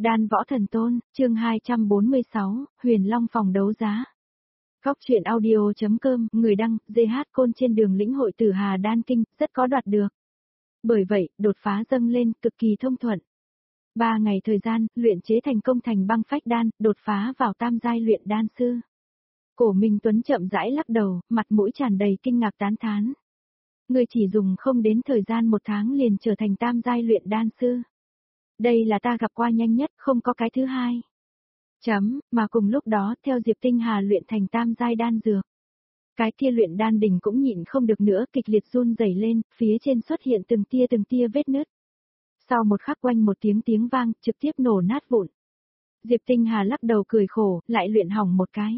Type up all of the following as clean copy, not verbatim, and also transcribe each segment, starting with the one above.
Đan Võ Thần Tôn, chương 246, Huyền Long phòng đấu giá. Góc truyện audio.com, người đăng, GH Côn trên đường lĩnh hội Tử Hà Đan Kinh, rất có đoạt được. Bởi vậy, đột phá dâng lên, cực kỳ thông thuận. 3 ngày thời gian, luyện chế thành công thành băng phách đan, đột phá vào tam giai luyện đan sư. Cổ Minh Tuấn chậm rãi lắc đầu, mặt mũi tràn đầy kinh ngạc tán thán. Người chỉ dùng không đến thời gian 1 tháng liền trở thành tam giai luyện đan sư. Đây là ta gặp qua nhanh nhất, không có cái thứ hai. Mà cùng lúc đó, theo Diệp Tinh Hà luyện thành tam giai đan dược. Cái kia luyện đan đỉnh cũng nhịn không được nữa, kịch liệt run rẩy lên, phía trên xuất hiện từng tia vết nứt. Sau một khắc oanh một tiếng vang, trực tiếp nổ nát vụn. Diệp Tinh Hà lắc đầu cười khổ, lại luyện hỏng một cái.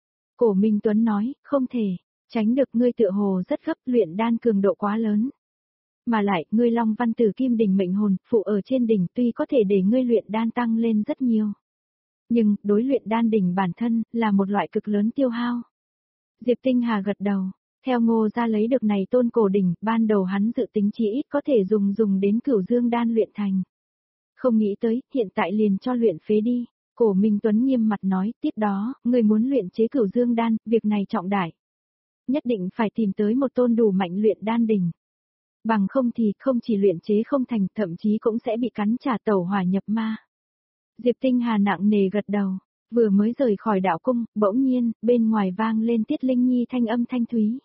Cổ Minh Tuấn nói, không thể, tránh được, ngươi tựa hồ rất gấp, luyện đan cường độ quá lớn. Mà lại, ngươi Long Văn Tử Kim đỉnh mệnh hồn, phụ ở trên đỉnh tuy có thể để ngươi luyện đan tăng lên rất nhiều. Nhưng, đối luyện đan đỉnh bản thân, là một loại cực lớn tiêu hao. Diệp Tinh Hà gật đầu, theo Ngô gia lấy được này tôn cổ đỉnh, ban đầu hắn dự tính chỉ ít có thể dùng đến Cửu Dương đan luyện thành. Không nghĩ tới, hiện tại liền cho luyện phế đi. Cổ Minh Tuấn nghiêm mặt nói, tiếp đó, ngươi muốn luyện chế Cửu Dương đan, việc này trọng đại. Nhất định phải tìm tới một tôn đủ mạnh luyện đan đỉnh. Bằng không thì không chỉ luyện chế không thành, thậm chí cũng sẽ bị cắn trả tẩu hỏa nhập ma. Diệp Tinh Hà nặng nề gật đầu, vừa mới rời khỏi đạo cung, bỗng nhiên, bên ngoài vang lên Tiết Linh Nhi thanh âm thanh thúy.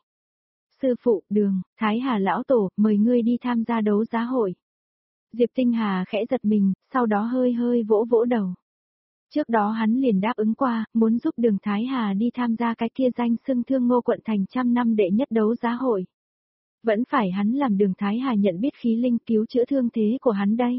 Sư phụ, Đường, Thái Hà lão tổ, mời ngươi đi tham gia đấu giá hội. Diệp Tinh Hà khẽ giật mình, sau đó hơi vỗ vỗ đầu. Trước đó hắn liền đáp ứng qua, muốn giúp Đường Thái Hà đi tham gia cái kia danh xưng Thương Ngô quận thành 100 năm đệ nhất đấu giá hội. Vẫn phải hắn làm Đường Thái Hà nhận biết khí linh cứu chữa thương thế của hắn đây.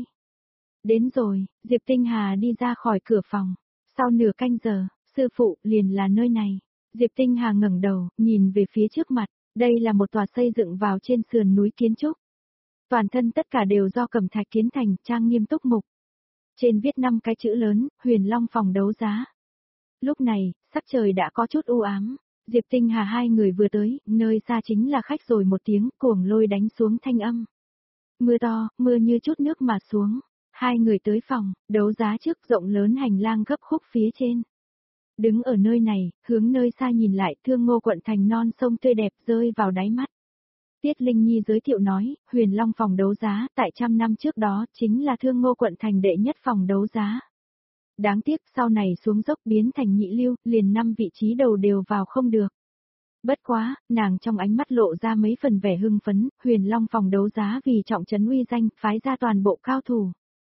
Đến rồi, Diệp Tinh Hà đi ra khỏi cửa phòng. Sau nửa canh giờ, sư phụ, liền là nơi này. Diệp Tinh Hà ngẩng đầu, nhìn về phía trước mặt. Đây là một tòa xây dựng vào trên sườn núi kiến trúc. Toàn thân tất cả đều do cẩm thạch kiến thành, trang nghiêm túc mục. Trên viết 5 cái chữ lớn, Huyền Long phòng đấu giá. Lúc này, sắc trời đã có chút u ám. Diệp Tinh Hà hai người vừa tới, nơi xa chính là khách rồi một tiếng, cuồng lôi đánh xuống thanh âm. Mưa to, mưa như chút nước mà xuống. Hai người tới phòng, đấu giá trước rộng lớn hành lang gấp khúc phía trên. Đứng ở nơi này, hướng nơi xa nhìn lại, Thương Ngô quận thành non sông tươi đẹp rơi vào đáy mắt. Tiết Linh Nhi giới thiệu nói, Huyền Long phòng đấu giá, tại 100 năm trước đó, chính là Thương Ngô quận thành đệ nhất phòng đấu giá. Đáng tiếc, sau này xuống dốc biến thành nhị lưu, liền 5 vị trí đầu đều vào không được. Bất quá, nàng trong ánh mắt lộ ra mấy phần vẻ hưng phấn, Huyền Long phòng đấu giá vì trọng trấn uy danh, phái ra toàn bộ cao thủ.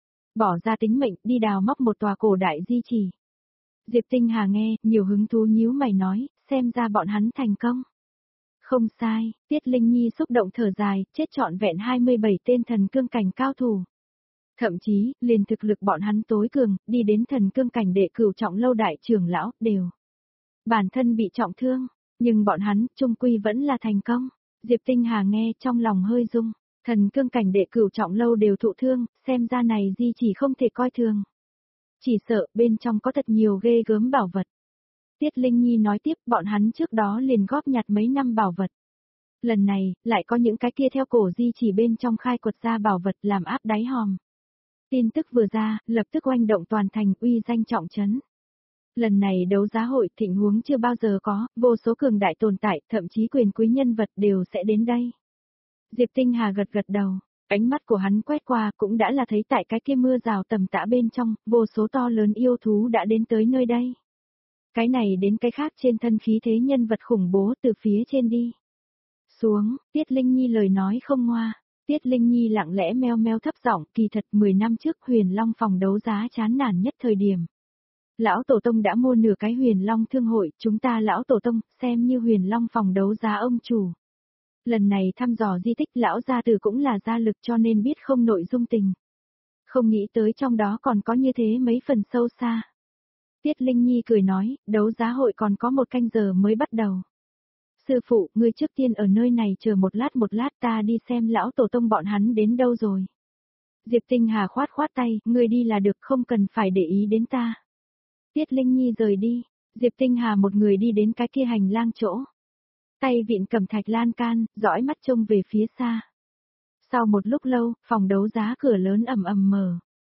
Bỏ ra tính mệnh, đi đào móc một tòa cổ đại di chỉ. Diệp Tinh Hà nghe, nhiều hứng thú nhíu mày nói, xem ra bọn hắn thành công. Không sai, Tiết Linh Nhi xúc động thở dài, chết trọn vẹn 27 tên thần cương cảnh cao thủ. Thậm chí, liền thực lực bọn hắn tối cường, đi đến thần cương cảnh đệ cửu trọng lâu đại trưởng lão, đều. Bản thân bị trọng thương, nhưng bọn hắn, chung quy vẫn là thành công. Diệp Tinh Hà nghe, trong lòng hơi rung, thần cương cảnh đệ cửu trọng lâu đều thụ thương, xem ra này di chỉ không thể coi thường. Chỉ sợ, bên trong có thật nhiều ghê gớm bảo vật. Tiết Linh Nhi nói tiếp, bọn hắn trước đó liền góp nhặt mấy năm bảo vật. Lần này, lại có những cái kia theo cổ di chỉ bên trong khai quật ra bảo vật làm áp đáy hòm. Tin tức vừa ra, lập tức oanh động toàn thành, uy danh trọng trấn. Lần này đấu giá hội thịnh huống chưa bao giờ có, vô số cường đại tồn tại, thậm chí quyền quý nhân vật đều sẽ đến đây. Diệp Tinh Hà gật đầu, ánh mắt của hắn quét qua cũng đã là thấy tại cái kia mưa rào tầm tã bên trong, vô số to lớn yêu thú đã đến tới nơi đây. Cái này đến cái khác trên thân khí thế nhân vật khủng bố từ phía trên đi. Xuống, Tiết Linh Nhi lời nói không ngoa. Tiết Linh Nhi lặng lẽ meo thấp giọng, kỳ thật 10 năm trước Huyền Long phòng đấu giá chán nản nhất thời điểm. Lão Tổ Tông đã mua nửa cái Huyền Long thương hội, chúng ta Lão Tổ Tông, xem như Huyền Long phòng đấu giá ông chủ. Lần này thăm dò di tích Lão gia tử cũng là gia lực cho nên biết không nội dung tình. Không nghĩ tới trong đó còn có như thế mấy phần sâu xa. Tiết Linh Nhi cười nói, đấu giá hội còn có 1 canh giờ mới bắt đầu. Sư phụ, ngươi trước tiên ở nơi này chờ một lát ta đi xem Lão Tổ Tông bọn hắn đến đâu rồi. Diệp Tinh Hà khoát tay, ngươi đi là được, không cần phải để ý đến ta. Tiết Linh Nhi rời đi, Diệp Tinh Hà một người đi đến cái kia hành lang chỗ. Tay vịn cầm thạch lan can, dõi mắt trông về phía xa. Sau một lúc lâu, phòng đấu giá cửa lớn ầm ầm mở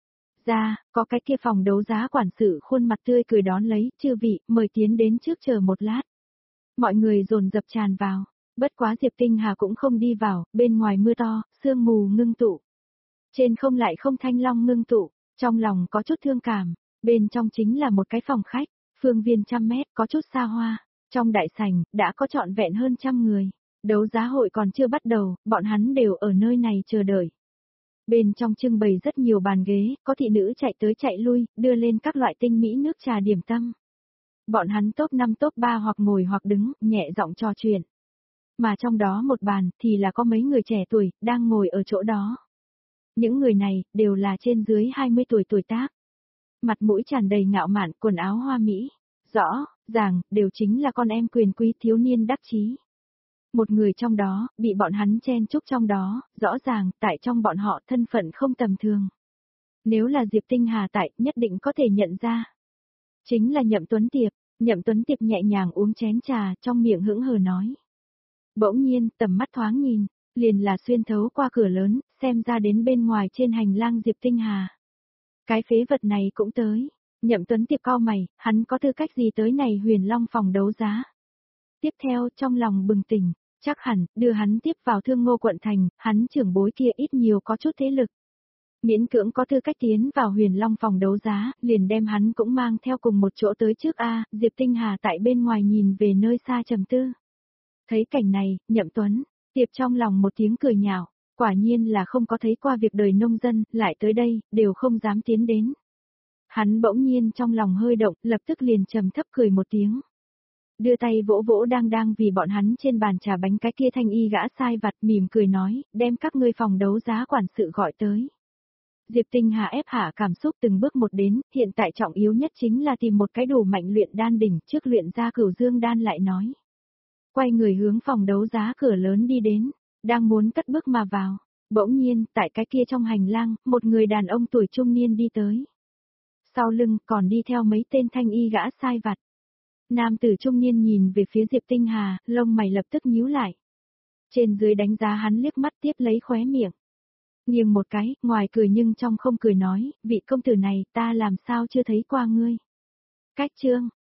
ra, có cái kia phòng đấu giá quản sự khuôn mặt tươi cười đón lấy, chư vị, mời tiến đến trước chờ một lát. Mọi người dồn dập tràn vào, bất quá Diệp Tinh Hà cũng không đi vào, bên ngoài mưa to, sương mù ngưng tụ. Trên không lại không thanh long ngưng tụ, trong lòng có chút thương cảm, bên trong chính là một cái phòng khách, phương viên 100 mét có chút xa hoa, trong đại sảnh, đã có trọn vẹn hơn 100 người. Đấu giá hội còn chưa bắt đầu, bọn hắn đều ở nơi này chờ đợi. Bên trong trưng bày rất nhiều bàn ghế, có thị nữ chạy tới chạy lui, đưa lên các loại tinh mỹ nước trà điểm tâm. Bọn hắn top 5 top 3 hoặc ngồi hoặc đứng, nhẹ giọng trò chuyện. Mà trong đó một bàn thì là có mấy người trẻ tuổi, đang ngồi ở chỗ đó. Những người này, đều là trên dưới 20 tuổi tuổi tác. Mặt mũi tràn đầy ngạo mạn, quần áo hoa mỹ. Rõ, ràng, đều chính là con em quyền quý thiếu niên đắc chí. Một người trong đó, bị bọn hắn chen chúc trong đó, rõ ràng, tại trong bọn họ thân phận không tầm thường. Nếu là Diệp Tinh Hà tại, nhất định có thể nhận ra. Chính là Nhậm Tuấn Tiệp, Nhậm Tuấn Tiệp nhẹ nhàng uống chén trà, trong miệng hững hờ nói. Bỗng nhiên, tầm mắt thoáng nhìn, liền là xuyên thấu qua cửa lớn, xem ra đến bên ngoài trên hành lang Diệp Tinh Hà. Cái phế vật này cũng tới. Nhậm Tuấn Tiệp cau mày, hắn có tư cách gì tới này Huyền Long phòng đấu giá. Tiếp theo, trong lòng bừng tỉnh, chắc hẳn, đưa hắn tiếp vào Thương Ngô quận thành, hắn trưởng bối kia ít nhiều có chút thế lực. Miễn cưỡng có tư cách tiến vào Huyền Long phòng đấu giá, liền đem hắn cũng mang theo cùng một chỗ tới trước A, Diệp Tinh Hà tại bên ngoài nhìn về nơi xa trầm tư. Thấy cảnh này, Nhậm Tuấn Tiệp trong lòng một tiếng cười nhạo, quả nhiên là không có thấy qua việc đời nông dân, lại tới đây, đều không dám tiến đến. Hắn bỗng nhiên trong lòng hơi động, lập tức liền trầm thấp cười một tiếng. Đưa tay vỗ vỗ đang vì bọn hắn trên bàn trà bánh cái kia thanh y gã sai vặt, mỉm cười nói, đem các ngươi phòng đấu giá quản sự gọi tới. Diệp Tinh Hà ép hạ cảm xúc từng bước một đến, hiện tại trọng yếu nhất chính là tìm một cái đủ mạnh luyện đan đỉnh, trước luyện ra Cửu Dương đan lại nói. Quay người hướng phòng đấu giá cửa lớn đi đến, đang muốn cất bước mà vào, bỗng nhiên, tại cái kia trong hành lang, một người đàn ông tuổi trung niên đi tới. Sau lưng còn đi theo mấy tên thanh y gã sai vặt. Nam tử trung niên nhìn về phía Diệp Tinh Hà, lông mày lập tức nhíu lại. Trên dưới đánh giá hắn liếc mắt, tiếp lấy khóe miệng. Nghiêng một cái, ngoài cười nhưng trong không cười nói, vị công tử này ta làm sao chưa thấy qua ngươi. Cách chương,